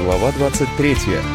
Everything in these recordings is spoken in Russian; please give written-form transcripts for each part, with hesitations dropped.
Глава 23.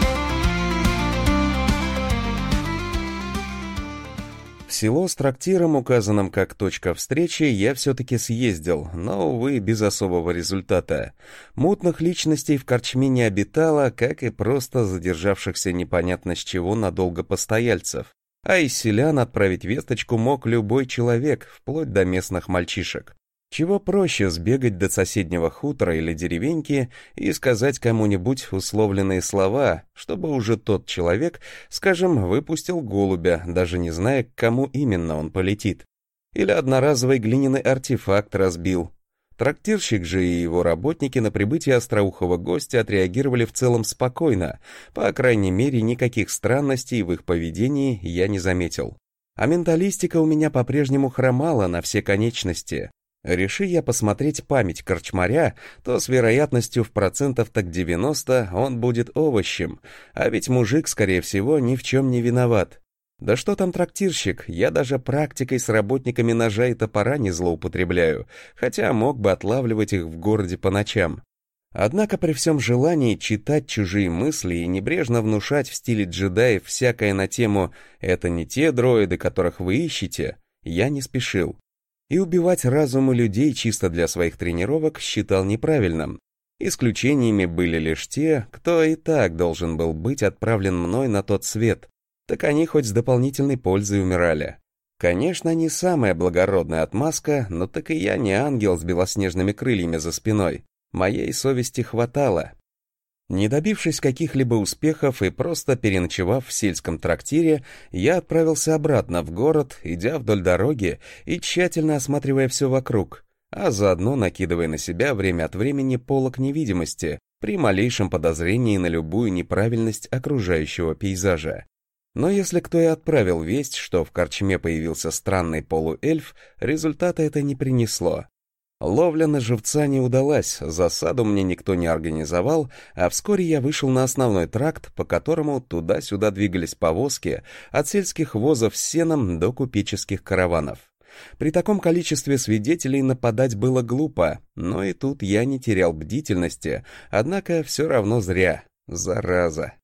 В село с трактиром, указанным как точка встречи, я все-таки съездил, но, увы, без особого результата. Мутных личностей в корчме не обитало, как и просто задержавшихся непонятно с чего надолго постояльцев. А из селян отправить весточку мог любой человек, вплоть до местных мальчишек. Чего проще сбегать до соседнего хутора или деревеньки и сказать кому-нибудь условленные слова, чтобы уже тот человек, скажем, выпустил голубя, даже не зная, к кому именно он полетит. Или одноразовый глиняный артефакт разбил. Трактирщик же и его работники на прибытие остроухого гостя отреагировали в целом спокойно, по крайней мере, никаких странностей в их поведении я не заметил. А менталистика у меня по-прежнему хромала на все конечности. Реши я посмотреть память корчмаря, то с вероятностью в процентов так 90 он будет овощем, а ведь мужик, скорее всего, ни в чем не виноват. Да что там трактирщик, я даже практикой с работниками ножа и топора не злоупотребляю, хотя мог бы отлавливать их в городе по ночам. Однако при всем желании читать чужие мысли и небрежно внушать в стиле джедаев всякое на тему «это не те дроиды, которых вы ищете», я не спешил. И убивать разумы людей чисто для своих тренировок считал неправильным. Исключениями были лишь те, кто и так должен был быть отправлен мной на тот свет. Так они хоть с дополнительной пользой умирали. Конечно, не самая благородная отмазка, но так и я не ангел с белоснежными крыльями за спиной. Моей совести хватало. Не добившись каких-либо успехов и просто переночевав в сельском трактире, я отправился обратно в город, идя вдоль дороги и тщательно осматривая все вокруг, а заодно накидывая на себя время от времени полог невидимости при малейшем подозрении на любую неправильность окружающего пейзажа. Но если кто и отправил весть, что в корчме появился странный полуэльф, результата это не принесло. Ловля на живца не удалась, засаду мне никто не организовал, а вскоре я вышел на основной тракт, по которому туда-сюда двигались повозки, от сельских возов с сеном до купеческих караванов. При таком количестве свидетелей нападать было глупо, но и тут я не терял бдительности, однако все равно зря, зараза.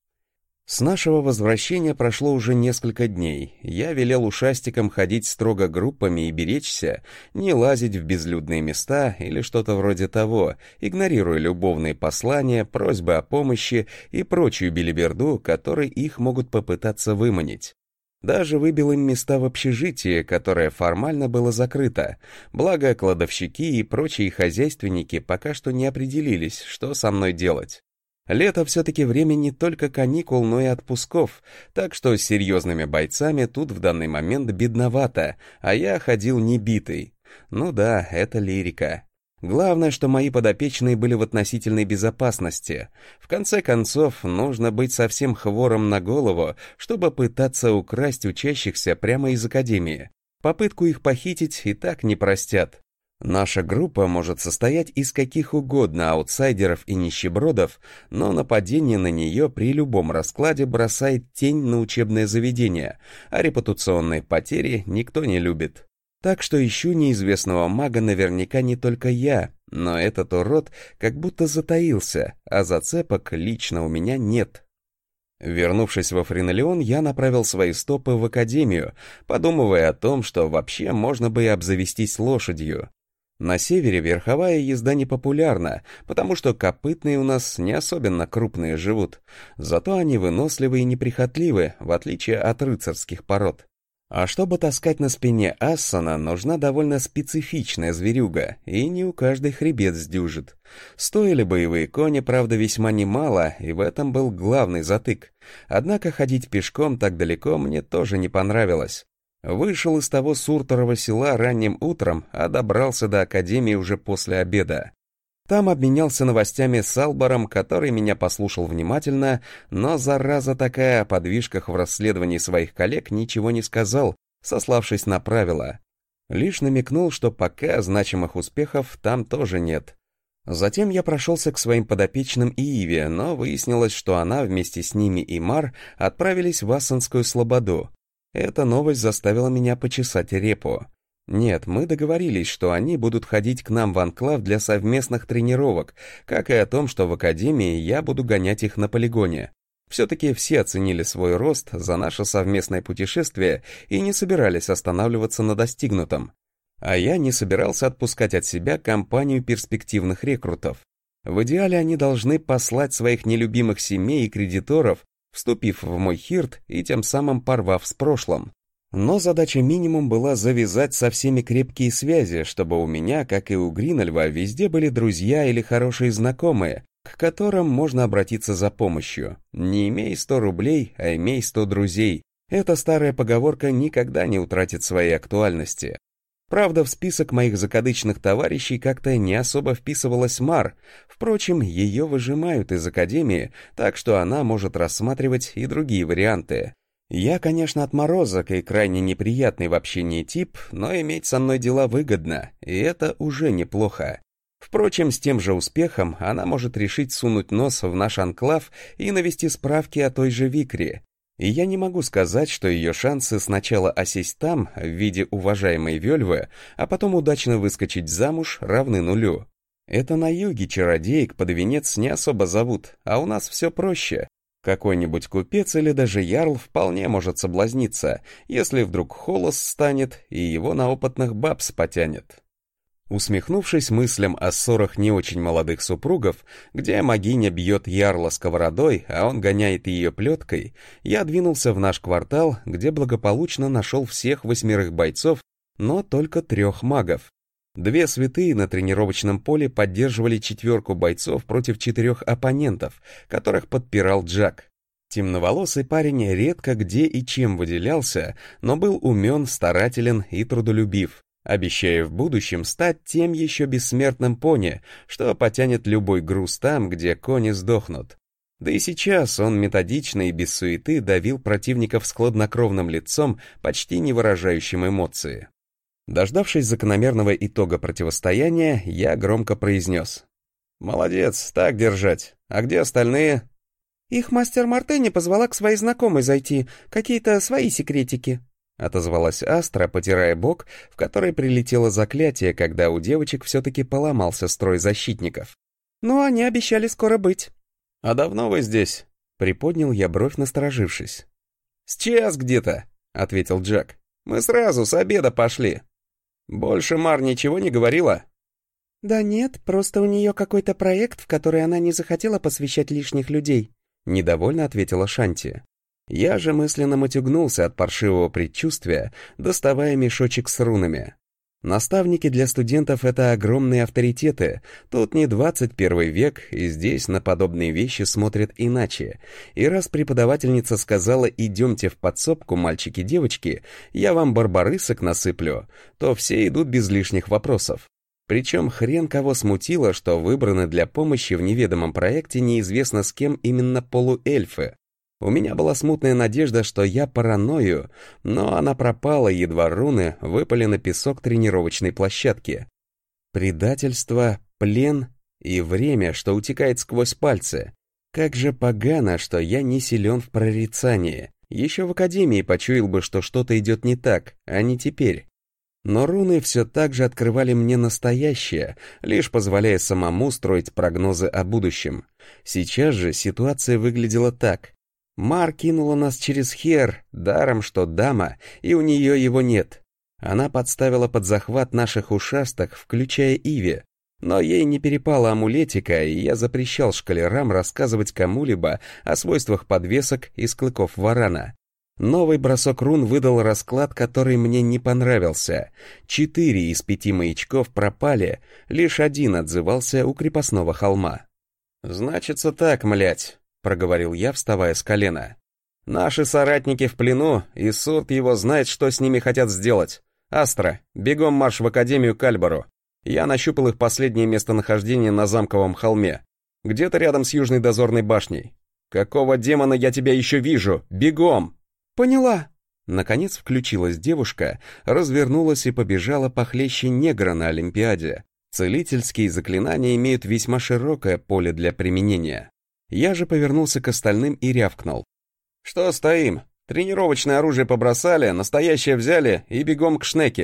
С нашего возвращения прошло уже несколько дней. Я велел ушастикам ходить строго группами и беречься, не лазить в безлюдные места или что-то вроде того, игнорируя любовные послания, просьбы о помощи и прочую белиберду, которой их могут попытаться выманить. Даже выбил им места в общежитии, которое формально было закрыто, благо кладовщики и прочие хозяйственники пока что не определились, что со мной делать. Лето все-таки время не только каникул, но и отпусков, так что с серьезными бойцами тут в данный момент бедновато, а я ходил небитый. Ну да, это лирика. Главное, что мои подопечные были в относительной безопасности. В конце концов, нужно быть совсем хвором на голову, чтобы пытаться украсть учащихся прямо из академии. Попытку их похитить и так не простят. Наша группа может состоять из каких угодно аутсайдеров и нищебродов, но нападение на нее при любом раскладе бросает тень на учебное заведение, а репутационные потери никто не любит. Так что ищу неизвестного мага наверняка не только я, но этот урод как будто затаился, а зацепок лично у меня нет. Вернувшись во Френолеон, я направил свои стопы в академию, подумывая о том, что вообще можно бы и обзавестись лошадью. На севере верховая езда не популярна, потому что копытные у нас не особенно крупные живут, зато они выносливы и неприхотливы, в отличие от рыцарских пород. А чтобы таскать на спине Ассана, нужна довольно специфичная зверюга, и не у каждой хребет сдюжит. Стоили боевые кони, правда, весьма немало, и в этом был главный затык. Однако ходить пешком так далеко мне тоже не понравилось. Вышел из того Сурторова села ранним утром, а добрался до академии уже после обеда. Там обменялся новостями с Албаром, который меня послушал внимательно, но зараза такая о подвижках в расследовании своих коллег ничего не сказал, сославшись на правила. Лишь намекнул, что пока значимых успехов там тоже нет. Затем я прошелся к своим подопечным и Иве, но выяснилось, что она вместе с ними и Мар отправились в Ассанскую слободу. Эта новость заставила меня почесать репу. Нет, мы договорились, что они будут ходить к нам в анклав для совместных тренировок, как и о том, что в академии я буду гонять их на полигоне. Все-таки все оценили свой рост за наше совместное путешествие и не собирались останавливаться на достигнутом. А я не собирался отпускать от себя компанию перспективных рекрутов. В идеале они должны послать своих нелюбимых семей и кредиторов, вступив в мой хирт и тем самым порвав с прошлым. Но задача минимум была завязать со всеми крепкие связи, чтобы у меня, как и у Гринольва, везде были друзья или хорошие знакомые, к которым можно обратиться за помощью. Не имей 100 рублей, а имей 100 друзей. Эта старая поговорка никогда не утратит своей актуальности. Правда, в список моих закадычных товарищей как-то не особо вписывалась Мар. Впрочем, ее выжимают из академии, так что она может рассматривать и другие варианты. Я, конечно, отморозок и крайне неприятный в общении тип, но иметь со мной дела выгодно, и это уже неплохо. Впрочем, с тем же успехом она может решить сунуть нос в наш анклав и навести справки о той же Викре. И я не могу сказать, что ее шансы сначала осесть там, в виде уважаемой Вельвы, а потом удачно выскочить замуж равны нулю. Это на юге чародеек под венец не особо зовут, а у нас все проще. Какой-нибудь купец или даже ярл вполне может соблазниться, если вдруг холос станет и его на опытных бабс потянет. Усмехнувшись мыслям о ссорах не очень молодых супругов, где могиня бьет ярла сковородой, а он гоняет ее плеткой, я двинулся в наш квартал, где благополучно нашел всех 8 бойцов, но только 3 магов. 2 святые на тренировочном поле поддерживали 4 бойцов против 4 оппонентов, которых подпирал Джак. Темноволосый парень редко где и чем выделялся, но был умен, старателен и трудолюбив, обещая в будущем стать тем еще бессмертным пони, что потянет любой груз там, где кони сдохнут. Да и сейчас он методично и без суеты давил противников с хладнокровным лицом, почти не выражающим эмоции. Дождавшись закономерного итога противостояния, я громко произнес: «Молодец, так держать. А где остальные?» «Их мастер Мартени позвала к своей знакомой зайти, какие-то свои секретики», — отозвалась Астра, потирая бок, в который прилетело заклятие, когда у девочек все-таки поломался строй защитников. «Но они обещали скоро быть». «А давно вы здесь?» — приподнял я бровь, насторожившись. «С час где-то», — ответил Джак. «Мы сразу с обеда пошли». «Больше Мар ничего не говорила?» «Да нет, просто у нее какой-то проект, в который она не захотела посвящать лишних людей», — недовольно ответила Шанти. Я же мысленно матюгнулся от паршивого предчувствия, доставая мешочек с рунами. Наставники для студентов — это огромные авторитеты, тут не 21 век, и здесь на подобные вещи смотрят иначе. И раз преподавательница сказала «идемте в подсобку, мальчики-девочки, я вам барбарысок насыплю», то все идут без лишних вопросов. Причем хрен кого смутило, что выбраны для помощи в неведомом проекте неизвестно с кем именно полуэльфы. У меня была смутная надежда, что я параною, но она пропала, едва руны выпали на песок тренировочной площадки. Предательство, плен и время, что утекает сквозь пальцы. Как же погано, что я не силен в прорицании. Еще в академии почуял бы, что что-то идет не так, а не теперь. Но руны все так же открывали мне настоящее, лишь позволяя самому строить прогнозы о будущем. Сейчас же ситуация выглядела так. Мар кинула нас через хер, даром что дама, и у нее его нет. Она подставила под захват наших ушастых, включая Иви. Но ей не перепало амулетика, и я запрещал школярам рассказывать кому-либо о свойствах подвесок из клыков варана. Новый бросок рун выдал расклад, который мне не понравился. 4 из 5 маячков пропали, лишь 1 отзывался у крепостного холма. «Значится так, млять», — проговорил я, вставая с колена. «Наши соратники в плену, и Сурт его знает, что с ними хотят сделать. Астра, бегом марш в Академию к Альбару. Я нащупал их последнее местонахождение на замковом холме. Где-то рядом с южной дозорной башней. Какого демона я тебя еще вижу? Бегом!» «Поняла!» Наконец включилась девушка, развернулась и побежала похлеще негра на Олимпиаде. Целительские заклинания имеют весьма широкое поле для применения. Я же повернулся к остальным и рявкнул. «Что стоим? Тренировочное оружие побросали, настоящее взяли и бегом к Шнеке.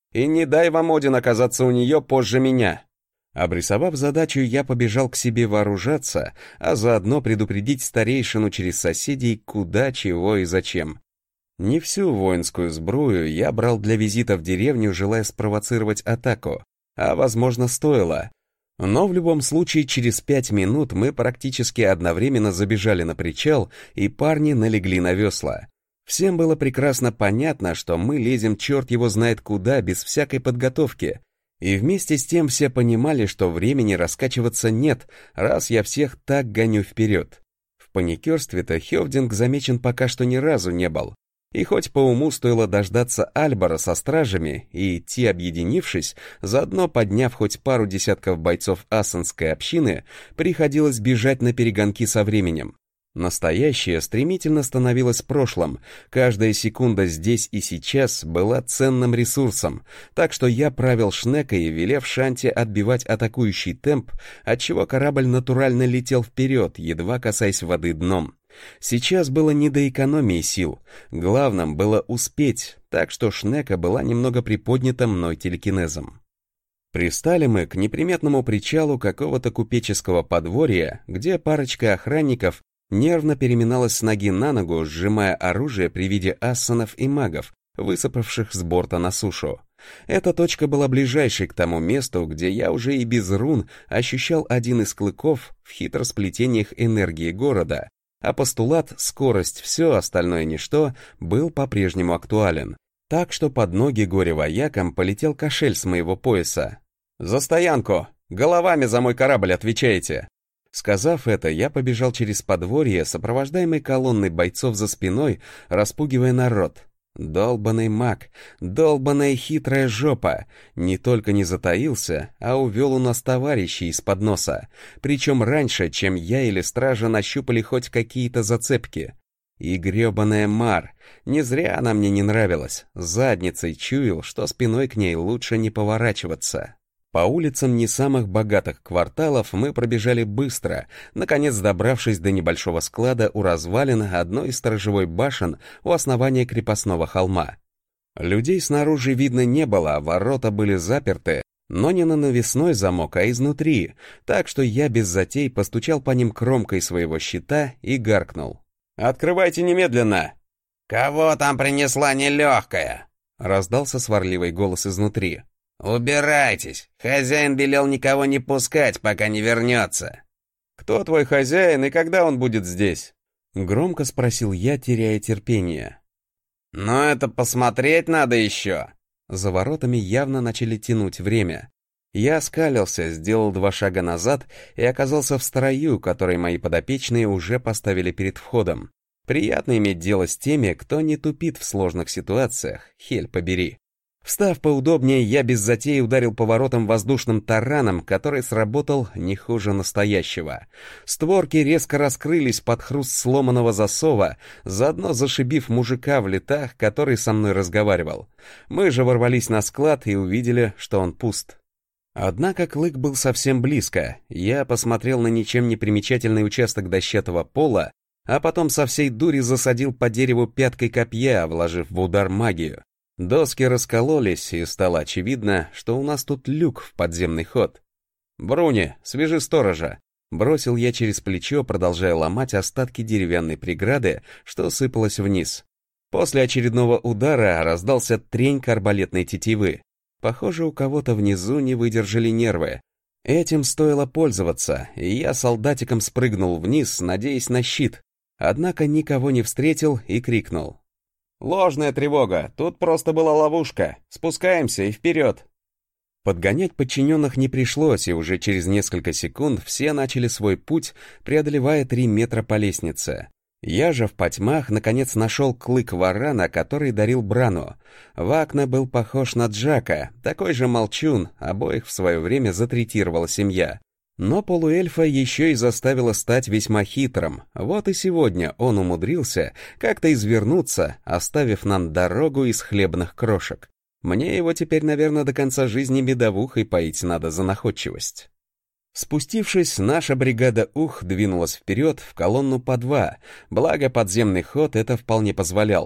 И не дай вам, Один, оказаться у нее позже меня». Обрисовав задачу, я побежал к себе вооружаться, а заодно предупредить старейшину через соседей, куда, чего и зачем. Не всю воинскую сбрую я брал для визита в деревню, желая спровоцировать атаку, а, возможно, стоило. Но в любом случае через 5 минут мы практически одновременно забежали на причал, и парни налегли на весла. Всем было прекрасно понятно, что мы лезем черт его знает куда, без всякой подготовки. И вместе с тем все понимали, что времени раскачиваться нет, раз я всех так гоню вперед. В паникерстве-то Хёвдинг замечен пока что ни разу не был. И хоть по уму стоило дождаться Альбара со стражами и идти объединившись, заодно подняв хоть пару десятков бойцов ассенской общины, приходилось бежать на перегонки со временем. Настоящее стремительно становилось прошлым, каждая секунда здесь и сейчас была ценным ресурсом, так что я правил Шнекой, велев Шанти отбивать атакующий темп, отчего корабль натурально летел вперед, едва касаясь воды дном. Сейчас было не до экономии сил, главным было успеть, так что Шнека была немного приподнята мной телекинезом. Пристали мы к неприметному причалу какого-то купеческого подворья, где парочка охранников нервно переминалась с ноги на ногу, сжимая оружие при виде ассанов и магов, высыпавших с борта на сушу. Эта точка была ближайшей к тому месту, где я уже и без рун ощущал один из клыков в хитросплетениях энергии города, а постулат «скорость, все, остальное ничто» был по-прежнему актуален. Так что под ноги горе-воякам полетел кошель с моего пояса. «За стоянку! Головами за мой корабль отвечаете!» Сказав это, я побежал через подворье, сопровождаемый колонной бойцов за спиной, распугивая народ. Долбаный маг, долбаная хитрая жопа, не только не затаился, а увел у нас товарищей из-под носа, причем раньше, чем я или стража нащупали хоть какие-то зацепки. И гребаная Мар, не зря она мне не нравилась, задницей чуял, что спиной к ней лучше не поворачиваться. По улицам не самых богатых кварталов мы пробежали быстро, наконец добравшись до небольшого склада у развалин одной из сторожевой башен у основания крепостного холма. Людей снаружи видно не было, ворота были заперты, но не на навесной замок, а изнутри, так что я без затей постучал по ним кромкой своего щита и гаркнул. «Открывайте немедленно!» «Кого там принесла нелегкая?» — раздался сварливый голос изнутри. «Убирайтесь! Хозяин велел никого не пускать, пока не вернется!» «Кто твой хозяин и когда он будет здесь?» — громко спросил я, теряя терпение. «Но это посмотреть надо еще!» За воротами явно начали тянуть время. Я оскалился, сделал 2 шага назад и оказался в строю, который мои подопечные уже поставили перед входом. Приятно иметь дело с теми, кто не тупит в сложных ситуациях, хель побери. Встав поудобнее, я без затеи ударил по воротам воздушным тараном, который сработал не хуже настоящего. Створки резко раскрылись под хруст сломанного засова, заодно зашибив мужика в летах, который со мной разговаривал. Мы же ворвались на склад и увидели, что он пуст. Однако клык был совсем близко. Я посмотрел на ничем не примечательный участок дощатого пола, а потом со всей дури засадил по дереву пяткой копья, вложив в удар магию. Доски раскололись, и стало очевидно, что у нас тут люк в подземный ход. «Бруни, свяжи сторожа!» Бросил я через плечо, продолжая ломать остатки деревянной преграды, что сыпалось вниз. После очередного удара раздался треньк арбалетной тетивы. Похоже, у кого-то внизу не выдержали нервы. Этим стоило пользоваться, и я солдатиком спрыгнул вниз, надеясь на щит. Однако никого не встретил и крикнул. «Ложная тревога, тут просто была ловушка, спускаемся и вперед!» Подгонять подчиненных не пришлось, и уже через несколько секунд все начали свой путь, преодолевая 3 метра по лестнице. Я же в потьмах наконец нашел клык варана, который дарил Брану. Вакна был похож на Джака, такой же молчун, обоих в свое время затретировала семья. Но полуэльфа еще и заставила стать весьма хитрым. Вот и сегодня он умудрился как-то извернуться, оставив нам дорогу из хлебных крошек. Мне его теперь, наверное, до конца жизни медовухой поить надо за находчивость. Спустившись, наша бригада двинулась вперед в колонну по 2, благо подземный ход это вполне позволял.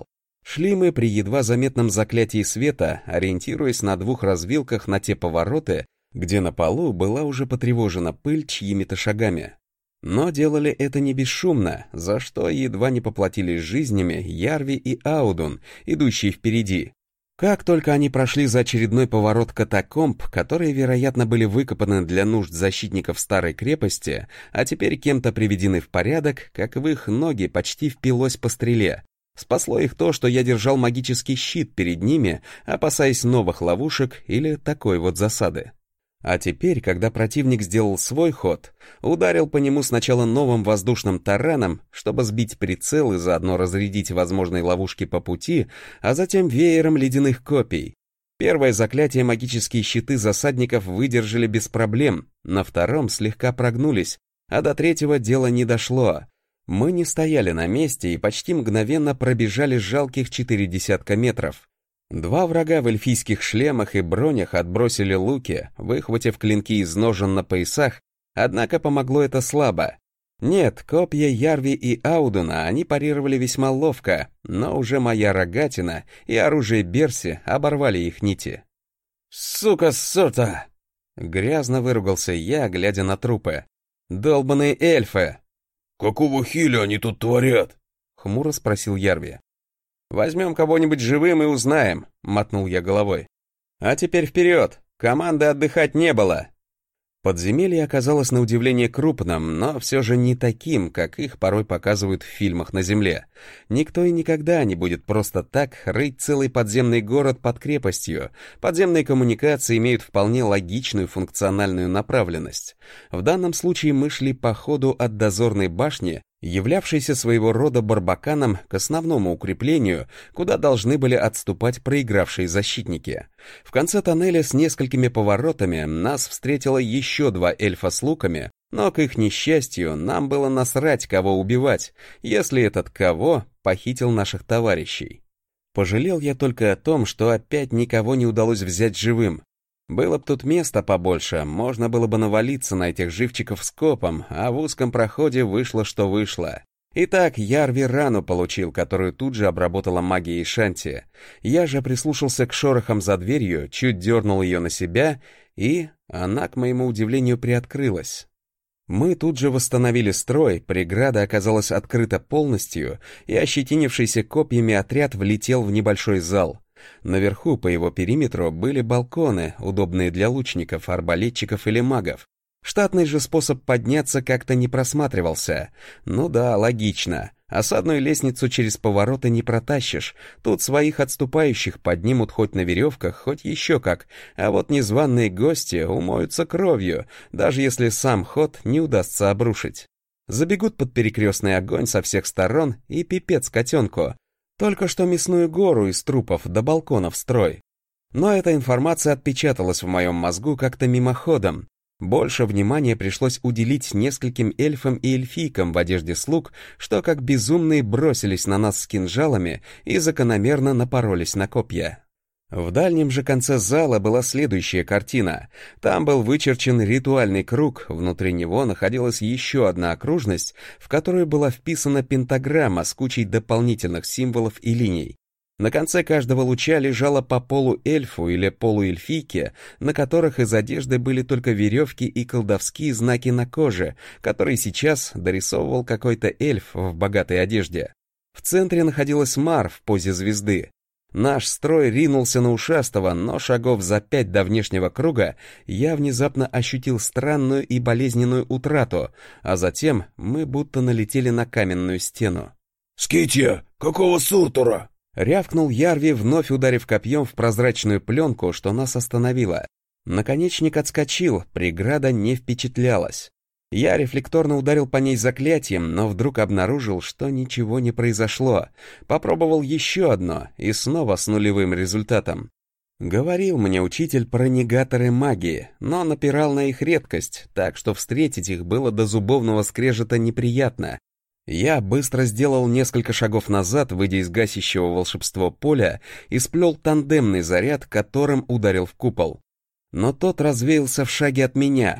Шли мы при едва заметном заклятии света, ориентируясь на 2 развилках на те повороты, где на полу была уже потревожена пыль чьими-то шагами. Но делали это не бесшумно, за что едва не поплатились жизнями Ярви и Аудун, идущие впереди. Как только они прошли за очередной поворот катакомб, которые, вероятно, были выкопаны для нужд защитников старой крепости, а теперь кем-то приведены в порядок, как в их ноги почти впилось по стреле. Спасло их то, что я держал магический щит перед ними, опасаясь новых ловушек или такой вот засады. А теперь, когда противник сделал свой ход, ударил по нему сначала новым воздушным тараном, чтобы сбить прицел и заодно разрядить возможные ловушки по пути, а затем веером ледяных копий. Первое заклятие магические щиты засадников выдержали без проблем, на втором слегка прогнулись, а до третьего дело не дошло. Мы не стояли на месте и почти мгновенно пробежали жалких 40 метров. 2 врага в эльфийских шлемах и бронях отбросили луки, выхватив клинки из ножен на поясах, однако помогло это слабо. Нет, копья Ярви и Аудуна они парировали весьма ловко, но уже моя рогатина и оружие Берси оборвали их нити. «Сука, сота!» — грязно выругался я, глядя на трупы. «Долбаные эльфы!» «Какого хиля они тут творят?» — хмуро спросил Ярви. «Возьмем кого-нибудь живым и узнаем», — мотнул я головой. «А теперь вперед! Команды отдыхать не было!» Подземелье оказалось на удивление крупным, но все же не таким, как их порой показывают в фильмах на Земле. Никто и никогда не будет просто так рыть целый подземный город под крепостью. Подземные коммуникации имеют вполне логичную функциональную направленность. В данном случае мы шли по ходу от дозорной башни, являвшейся своего рода барбаканом, к основному укреплению, куда должны были отступать проигравшие защитники. В конце тоннеля с несколькими поворотами нас встретило еще 2 эльфа с луками, но, к их несчастью, нам было насрать, кого убивать, если этот кого похитил наших товарищей. Пожалел я только о том, что опять никого не удалось взять живым. Было б тут места побольше, можно было бы навалиться на этих живчиков скопом, а в узком проходе вышло, что вышло. Итак, Ярви рану получил, которую тут же обработала магией Шанти. Я же прислушался к шорохам за дверью, чуть дернул ее на себя, и она, к моему удивлению, приоткрылась. Мы тут же восстановили строй, преграда оказалась открыта полностью, и ощетинившийся копьями отряд влетел в небольшой зал. Наверху по его периметру были балконы, удобные для лучников, арбалетчиков или магов. Штатный же способ подняться как-то не просматривался. Ну да, логично. Осадную лестницу через повороты не протащишь. Тут своих отступающих поднимут хоть на веревках, хоть еще как. А вот незваные гости умоются кровью, даже если сам ход не удастся обрушить. Забегут под перекрестный огонь со всех сторон и пипец котенку. Только что мясную гору из трупов до балконов строй. Но эта информация отпечаталась в моем мозгу как-то мимоходом. Больше внимания пришлось уделить нескольким эльфам и эльфийкам в одежде слуг, что как безумные бросились на нас с кинжалами и закономерно напоролись на копья. В дальнем же конце зала была следующая картина. Там был вычерчен ритуальный круг, внутри него находилась еще одна окружность, в которую была вписана пентаграмма с кучей дополнительных символов и линий. На конце каждого луча лежало по полуэльфу или полуэльфийке, на которых из одежды были только веревки и колдовские знаки на коже, которые сейчас дорисовывал какой-то эльф в богатой одежде. В центре находилась Мар в позе звезды. Наш строй ринулся на ушастого, но шагов за 5 до внешнего круга я внезапно ощутил странную и болезненную утрату, а затем мы будто налетели на каменную стену. «Скития, какого суртура?» — рявкнул Ярви, вновь ударив копьем в прозрачную пленку, что нас остановило. Наконечник отскочил, преграда не впечатлялась. Я рефлекторно ударил по ней заклятием, но вдруг обнаружил, что ничего не произошло. Попробовал еще одно, и снова с нулевым результатом. Говорил мне учитель про негаторы магии, но напирал на их редкость, так что встретить их было до зубовного скрежета неприятно. Я быстро сделал несколько шагов назад, выйдя из гасящего волшебство поля, и сплел тандемный заряд, которым ударил в купол. Но тот развеялся в шаге от меня.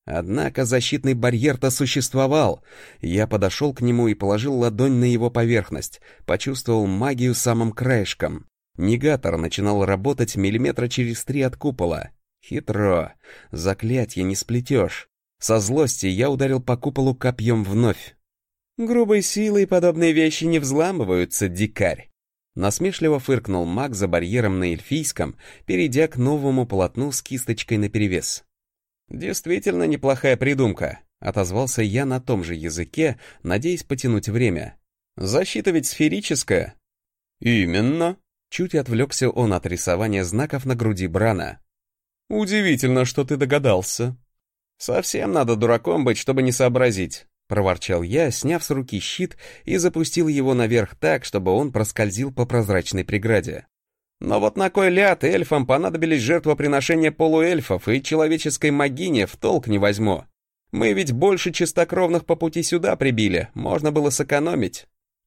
Однако защитный барьер-то существовал. Я подошел к нему и положил ладонь на его поверхность, почувствовал магию самым краешком. Негатор начинал работать миллиметра через 3 от купола. Хитро. Заклятье не сплетешь. Со злости я ударил по куполу копьем вновь. «Грубой силой подобные вещи не взламываются, дикарь!» Насмешливо фыркнул маг за барьером на эльфийском, перейдя к новому полотну с кисточкой наперевес. «Действительно неплохая придумка», — отозвался я на том же языке, надеясь потянуть время. «Защита ведь сферическая». «Именно», — чуть отвлекся он от рисования знаков на груди Брана. «Удивительно, что ты догадался». «Совсем надо дураком быть, чтобы не сообразить», — проворчал я, сняв с руки щит и запустил его наверх так, чтобы он проскользил по прозрачной преграде. Но вот на кой ляд эльфам понадобились жертвоприношения полуэльфов и человеческой могине, в толк не возьму. Мы ведь больше чистокровных по пути сюда прибили, можно было сэкономить.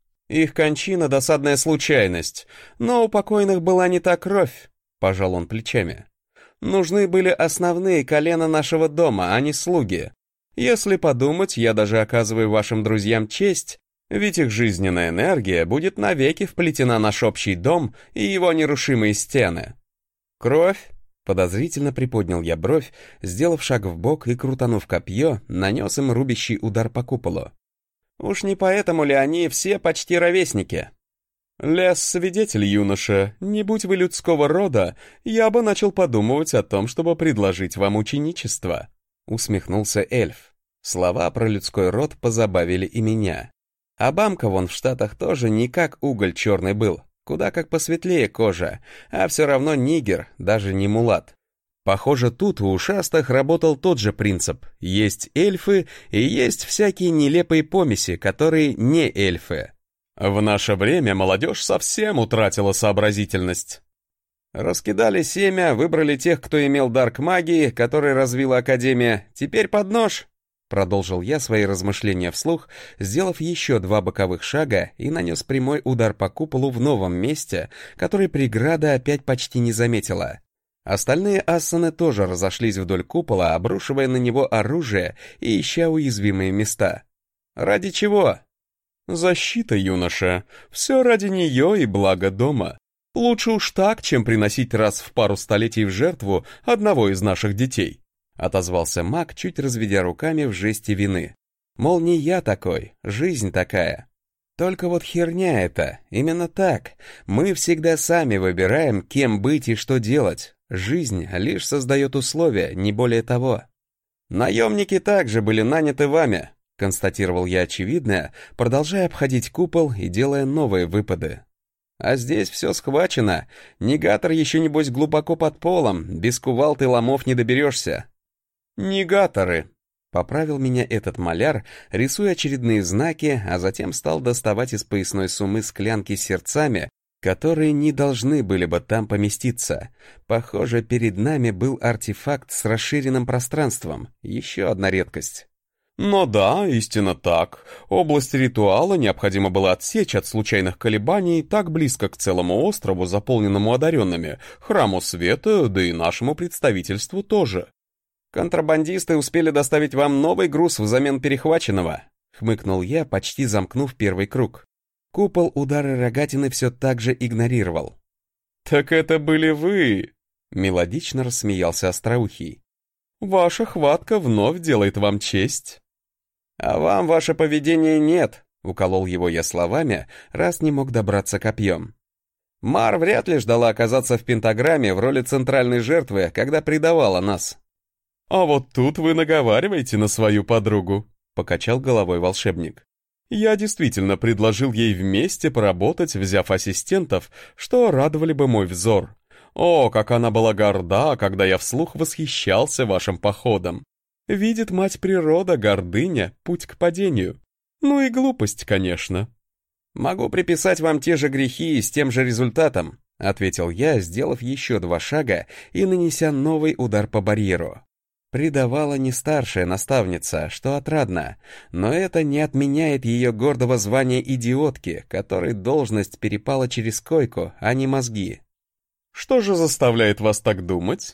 Их кончина — досадная случайность, но у покойных была не та кровь, пожал он плечами. Нужны были основные колена нашего дома, а не слуги. Если подумать, я даже оказываю вашим друзьям честь, ведь их жизненная энергия будет навеки вплетена в наш общий дом и его нерушимые стены. Кровь? Подозрительно приподнял я бровь, сделав шаг вбок и, крутанув копье, нанес им рубящий удар по куполу. Уж не поэтому ли они все почти ровесники? «Лес-свидетель, юноша, не будь вы людского рода, я бы начал подумывать о том, чтобы предложить вам ученичество», — усмехнулся эльф. Слова про людской род позабавили и меня. Обамка вон в Штатах тоже не как уголь черный был, куда как посветлее кожа, а все равно нигер, даже не мулат. Похоже, тут у ушастых работал тот же принцип. Есть эльфы и есть всякие нелепые помеси, которые не эльфы. В наше время молодежь совсем утратила сообразительность. Раскидали семя, выбрали тех, кто имел дар к магии, который развила Академия, теперь под нож. Продолжил я свои размышления вслух, сделав еще 2 боковых шага и нанес прямой удар по куполу в новом месте, который преграда опять почти не заметила. Остальные ассаны тоже разошлись вдоль купола, обрушивая на него оружие и ища уязвимые места. Ради чего? Защита, юноша. Все ради нее и благо дома. Лучше уж так, чем приносить раз в пару столетий в жертву одного из наших детей. Отозвался маг, чуть разведя руками в жесте вины. Мол, не я такой, жизнь такая. Только вот херня это, именно так. Мы всегда сами выбираем, кем быть и что делать. Жизнь лишь создает условия, не более того. Наемники также были наняты вами, констатировал я очевидное, продолжая обходить купол и делая новые выпады. А здесь все схвачено. Негатор еще небось глубоко под полом, без кувалд и ломов не доберешься. «Негаторы», — поправил меня этот маляр, рисуя очередные знаки, а затем стал доставать из поясной суммы склянки с сердцами, которые не должны были бы там поместиться. Похоже, перед нами был артефакт с расширенным пространством, еще одна редкость. Но да, истинно так. Область ритуала необходимо было отсечь от случайных колебаний так близко к целому острову, заполненному одаренными, храму света, да и нашему представительству тоже. «Контрабандисты успели доставить вам новый груз взамен перехваченного», — хмыкнул я, почти замкнув первый круг. Купол удары рогатины все так же игнорировал. «Так это были вы!» — мелодично рассмеялся Остроухий. «Ваша хватка вновь делает вам честь». «А вам ваше поведение нет», — уколол его я словами, раз не мог добраться копьем. «Мар вряд ли ждала оказаться в пентаграмме в роли центральной жертвы, когда предавала нас». «А вот тут вы наговариваете на свою подругу», — покачал головой волшебник. «Я действительно предложил ей вместе поработать, взяв ассистентов, что радовали бы мой взор. О, как она была горда, когда я вслух восхищался вашим походом. Видит мать природа, гордыня, путь к падению. Ну и глупость, конечно». «Могу приписать вам те же грехи и с тем же результатом», — ответил я, сделав еще 2 шага и нанеся новый удар по барьеру. Предавала не старшая наставница, что отрадно, но это не отменяет ее гордого звания идиотки, которой должность перепала через койку, а не мозги. «Что же заставляет вас так думать?»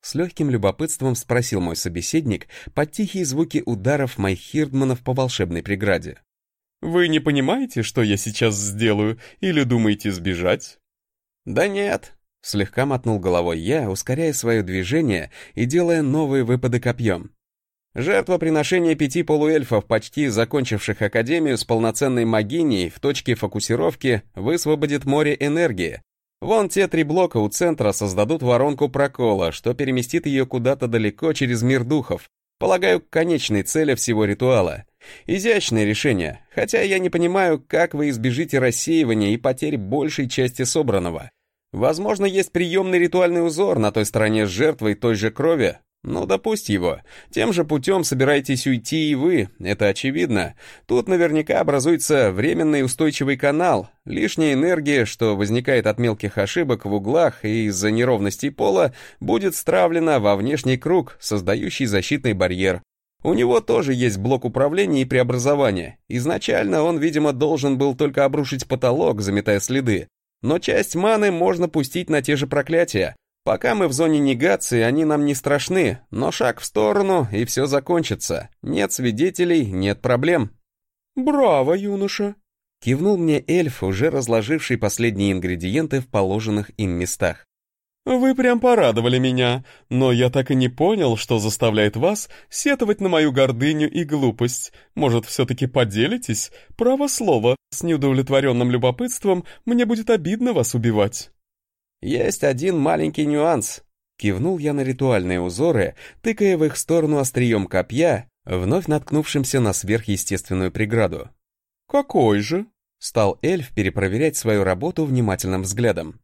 С легким любопытством спросил мой собеседник под тихие звуки ударов моих хирдманов по волшебной преграде. «Вы не понимаете, что я сейчас сделаю, или думаете сбежать?» «Да нет», — слегка мотнул головой я, ускоряя свое движение и делая новые выпады копьем. «Жертвоприношение 5 полуэльфов, почти закончивших Академию с полноценной магиней в точке фокусировки, высвободит море энергии. Вон те 3 блока у центра создадут воронку прокола, что переместит ее куда-то далеко через мир духов. Полагаю, к конечной цели всего ритуала. Изящное решение, хотя я не понимаю, как вы избежите рассеивания и потери большей части собранного. Возможно, есть приемный ритуальный узор на той стороне с жертвой той же крови. Ну, допустим его. Тем же путем собираетесь уйти и вы, это очевидно. Тут наверняка образуется временный устойчивый канал. Лишняя энергия, что возникает от мелких ошибок в углах и из-за неровностей пола, будет стравлена во внешний круг, создающий защитный барьер. У него тоже есть блок управления и преобразования. Изначально он, видимо, должен был только обрушить потолок, заметая следы. Но часть маны можно пустить на те же проклятия. Пока мы в зоне негации, они нам не страшны, но шаг в сторону, и все закончится. Нет свидетелей, нет проблем. «Браво, юноша!» — кивнул мне эльф, уже разложивший последние ингредиенты в положенных им местах. «Вы прям порадовали меня, но я так и не понял, что заставляет вас сетовать на мою гордыню и глупость. Может, все-таки поделитесь? Право слово, с неудовлетворенным любопытством мне будет обидно вас убивать». «Есть один маленький нюанс», — кивнул я на ритуальные узоры, тыкая в их сторону острием копья, вновь наткнувшимся на сверхъестественную преграду. «Какой же?» — стал эльф перепроверять свою работу внимательным взглядом.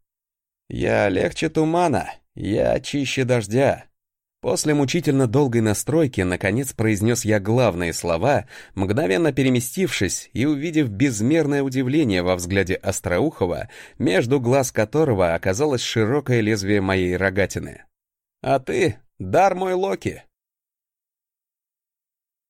«Я легче тумана, я чище дождя». После мучительно долгой настройки, наконец, произнес я главные слова, мгновенно переместившись и увидев безмерное удивление во взгляде Остроухова, между глаз которого оказалось широкое лезвие моей рогатины. «А ты, дар мой Локи,